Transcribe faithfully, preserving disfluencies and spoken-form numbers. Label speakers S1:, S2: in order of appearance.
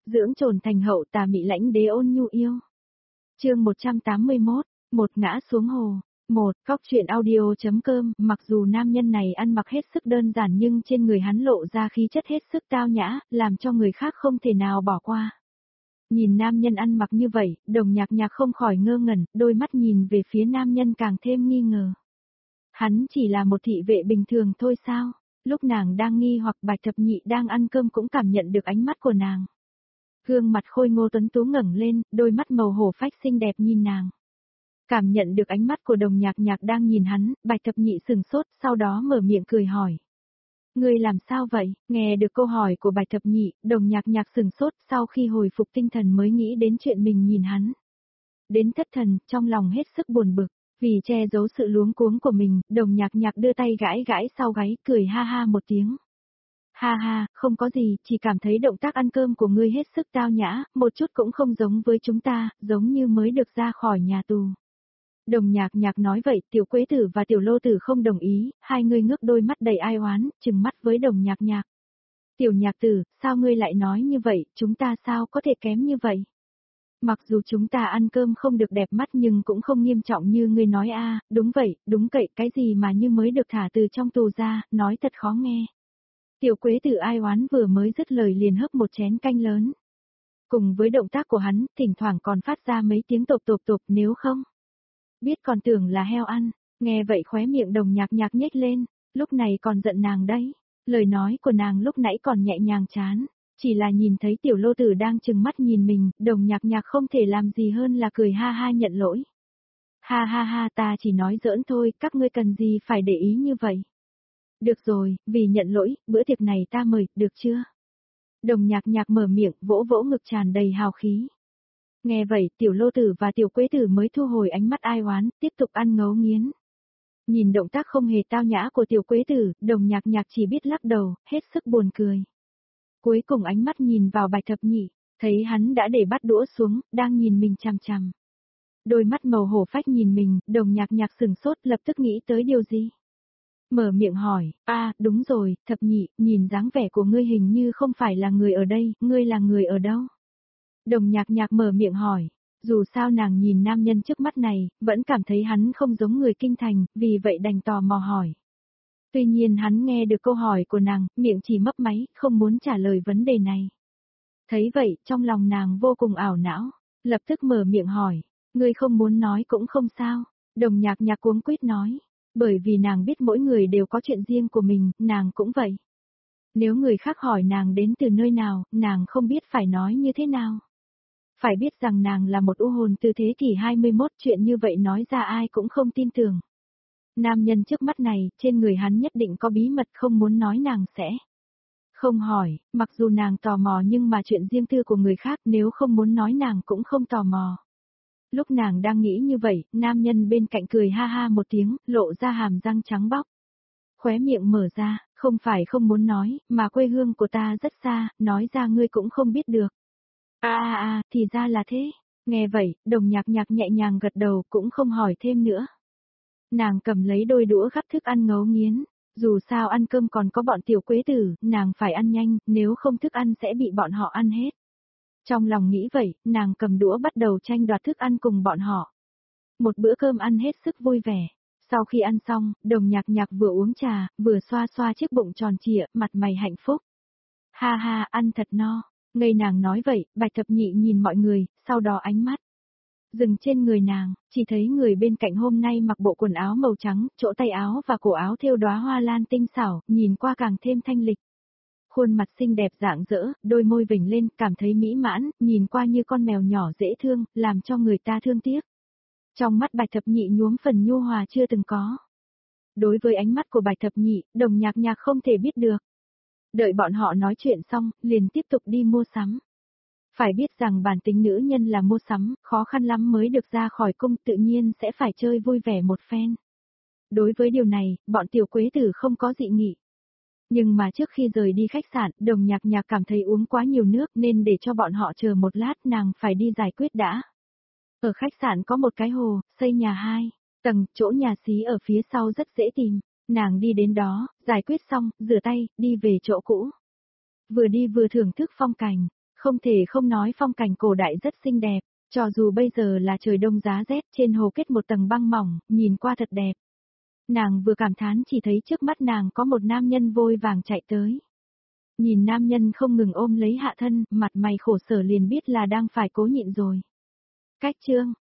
S1: dưỡng trồn thành hậu tà mị lãnh đế ôn nhu yêu. Chương một trăm tám mươi mốt, một ngã xuống hồ. Một, Cóc truyện audio.com, mặc dù nam nhân này ăn mặc hết sức đơn giản nhưng trên người hắn lộ ra khí chất hết sức tao nhã, làm cho người khác không thể nào bỏ qua. Nhìn nam nhân ăn mặc như vậy, Đồng Nhạc Nhạc không khỏi ngơ ngẩn, đôi mắt nhìn về phía nam nhân càng thêm nghi ngờ. Hắn chỉ là một thị vệ bình thường thôi sao? Lúc nàng đang nghi hoặc Bạch Thập Nhị đang ăn cơm cũng cảm nhận được ánh mắt của nàng. Gương mặt khôi ngô tuấn tú ngẩng lên, đôi mắt màu hổ phách xinh đẹp nhìn nàng. Cảm nhận được ánh mắt của Đồng Nhạc Nhạc đang nhìn hắn, Bạch Thập Nhị sừng sốt, sau đó mở miệng cười hỏi. Ngươi làm sao vậy? Nghe được câu hỏi của Bạch Thập Nhị, Đồng Nhạc Nhạc sừng sốt, sau khi hồi phục tinh thần mới nghĩ đến chuyện mình nhìn hắn. Đến thất thần, trong lòng hết sức buồn bực, vì che giấu sự luống cuống của mình, Đồng Nhạc Nhạc đưa tay gãi gãi sau gáy, cười ha ha một tiếng. Ha ha, không có gì, chỉ cảm thấy động tác ăn cơm của ngươi hết sức tao nhã, một chút cũng không giống với chúng ta, giống như mới được ra khỏi nhà tù. Đồng Nhạc Nhạc nói vậy, Tiểu Quế Tử và Tiểu Lô Tử không đồng ý, hai người ngước đôi mắt đầy ai oán, trừng mắt với Đồng Nhạc Nhạc. Tiểu Nhạc Tử, sao ngươi lại nói như vậy, chúng ta sao có thể kém như vậy? Mặc dù chúng ta ăn cơm không được đẹp mắt nhưng cũng không nghiêm trọng như ngươi nói a. Đúng vậy, đúng cậy, cái gì mà như mới được thả từ trong tù ra, nói thật khó nghe. Tiểu Quế Tử ai oán vừa mới dứt lời liền hấp một chén canh lớn. Cùng với động tác của hắn, thỉnh thoảng còn phát ra mấy tiếng tộp tộp tộp, nếu không biết còn tưởng là heo ăn. Nghe vậy khóe miệng Đồng Nhạc Nhạc nhếch lên, lúc này còn giận nàng đấy. Lời nói của nàng lúc nãy còn nhẹ nhàng chán, chỉ là nhìn thấy Tiểu Lô Tử đang trừng mắt nhìn mình, Đồng Nhạc Nhạc không thể làm gì hơn là cười ha ha nhận lỗi. Ha ha ha, ta chỉ nói giỡn thôi, các ngươi cần gì phải để ý như vậy. Được rồi, vì nhận lỗi, bữa tiệc này ta mời, được chưa? Đồng Nhạc Nhạc mở miệng, vỗ vỗ ngực tràn đầy hào khí. Nghe vậy, Tiểu Lô Tử và Tiểu Quế Tử mới thu hồi ánh mắt ai oán, tiếp tục ăn ngấu nghiến. Nhìn động tác không hề tao nhã của Tiểu Quế Tử, Đồng Nhạc Nhạc chỉ biết lắc đầu, hết sức buồn cười. Cuối cùng ánh mắt nhìn vào Bạch Thập Nhị, thấy hắn đã để bát đũa xuống, đang nhìn mình chằm chằm. Đôi mắt màu hổ phách nhìn mình, Đồng Nhạc Nhạc sừng sốt, lập tức nghĩ tới điều gì. Mở miệng hỏi, a à, đúng rồi, Thập Nhị, nhìn dáng vẻ của ngươi hình như không phải là người ở đây, ngươi là người ở đâu? Đồng Nhạc Nhạc mở miệng hỏi, dù sao nàng nhìn nam nhân trước mắt này, vẫn cảm thấy hắn không giống người kinh thành, vì vậy đành tò mò hỏi. Tuy nhiên hắn nghe được câu hỏi của nàng, miệng chỉ mấp máy, không muốn trả lời vấn đề này. Thấy vậy, trong lòng nàng vô cùng ảo não, lập tức mở miệng hỏi, ngươi không muốn nói cũng không sao. Đồng Nhạc Nhạc cuống quýt nói, bởi vì nàng biết mỗi người đều có chuyện riêng của mình, nàng cũng vậy. Nếu người khác hỏi nàng đến từ nơi nào, nàng không biết phải nói như thế nào. Phải biết rằng nàng là một u hồn từ thế kỷ hai mươi mốt, chuyện như vậy nói ra ai cũng không tin tưởng. Nam nhân trước mắt này, trên người hắn nhất định có bí mật không muốn nói nàng sẽ không hỏi, mặc dù nàng tò mò nhưng mà chuyện riêng tư của người khác nếu không muốn nói nàng cũng không tò mò. Lúc nàng đang nghĩ như vậy, nam nhân bên cạnh cười ha ha một tiếng, lộ ra hàm răng trắng bóc. Khóe miệng mở ra, không phải không muốn nói, mà quê hương của ta rất xa, nói ra ngươi cũng không biết được. À à à, thì ra là thế. Nghe vậy, Đồng Nhạc Nhạc nhẹ nhàng gật đầu cũng không hỏi thêm nữa. Nàng cầm lấy đôi đũa gắp thức ăn ngấu nghiến, dù sao ăn cơm còn có bọn Tiểu Quế Tử, nàng phải ăn nhanh, nếu không thức ăn sẽ bị bọn họ ăn hết. Trong lòng nghĩ vậy, nàng cầm đũa bắt đầu tranh đoạt thức ăn cùng bọn họ. Một bữa cơm ăn hết sức vui vẻ. Sau khi ăn xong, Đồng Nhạc Nhạc vừa uống trà, vừa xoa xoa chiếc bụng tròn trịa, mặt mày hạnh phúc. Ha ha, ăn thật no. Ngây nàng nói vậy, Bạch Thập Nhị nhìn mọi người, sau đó ánh mắt dừng trên người nàng, chỉ thấy người bên cạnh hôm nay mặc bộ quần áo màu trắng, chỗ tay áo và cổ áo thêu đóa hoa lan tinh xảo, nhìn qua càng thêm thanh lịch. Khuôn mặt xinh đẹp rạng rỡ, đôi môi vểnh lên, cảm thấy mỹ mãn, nhìn qua như con mèo nhỏ dễ thương, làm cho người ta thương tiếc. Trong mắt Bạch Thập Nhị nhuốm phần nhu hòa chưa từng có. Đối với ánh mắt của Bạch Thập Nhị, Đồng Nhạc Nhạc không thể biết được. Đợi bọn họ nói chuyện xong, liền tiếp tục đi mua sắm. Phải biết rằng bản tính nữ nhân là mua sắm, khó khăn lắm mới được ra khỏi cung, tự nhiên sẽ phải chơi vui vẻ một phen. Đối với điều này, bọn Tiểu Quế Tử không có dị nghị. Nhưng mà trước khi rời đi khách sạn, Đồng Nhạc Nhạc cảm thấy uống quá nhiều nước nên để cho bọn họ chờ một lát, nàng phải đi giải quyết đã. Ở khách sạn có một cái hồ, xây nhà hai tầng, chỗ nhà xí ở phía sau rất dễ tìm. Nàng đi đến đó, giải quyết xong, rửa tay, đi về chỗ cũ. Vừa đi vừa thưởng thức phong cảnh, Không thể không nói phong cảnh cổ đại rất xinh đẹp, cho dù bây giờ là trời đông giá rét, trên hồ kết một tầng băng mỏng, nhìn qua thật đẹp. Nàng vừa cảm thán chỉ thấy trước mắt nàng có một nam nhân vội vàng chạy tới. Nhìn nam nhân không ngừng ôm lấy hạ thân, mặt mày khổ sở liền biết là đang phải cố nhịn rồi. Cách chương,